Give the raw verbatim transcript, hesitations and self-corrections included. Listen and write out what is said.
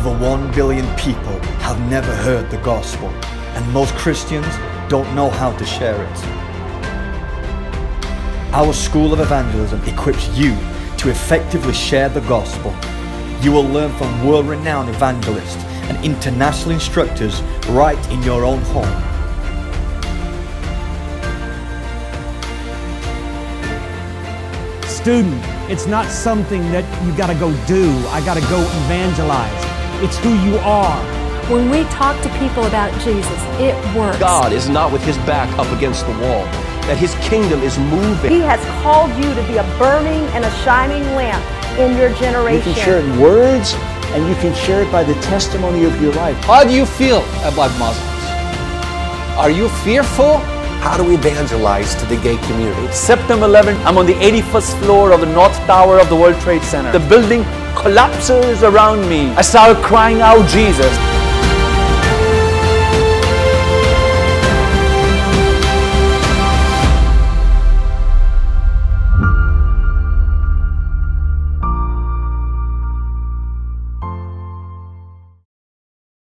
Over one billion people have never heard the gospel, and most Christians don't know how to share it. Our School of Evangelism equips you to effectively share the gospel. You will learn from world-renowned evangelists and international instructors right in your own home. Student, it's not something that you gotta go do. I gotta go evangelize. It's who you are. When we talk to people about Jesus, it works. God is not with his back up against the wall, that his kingdom is moving. He has called you to be a burning and a shining lamp in your generation. You can share it in words, and you can share it by the testimony of your life. How do you feel about Muslims? Are you fearful? How do we evangelize to the gay community? September eleventh, I'm on the eighty-first floor of the North Tower of the World Trade Center. The building collapses around me. I start crying out, Jesus.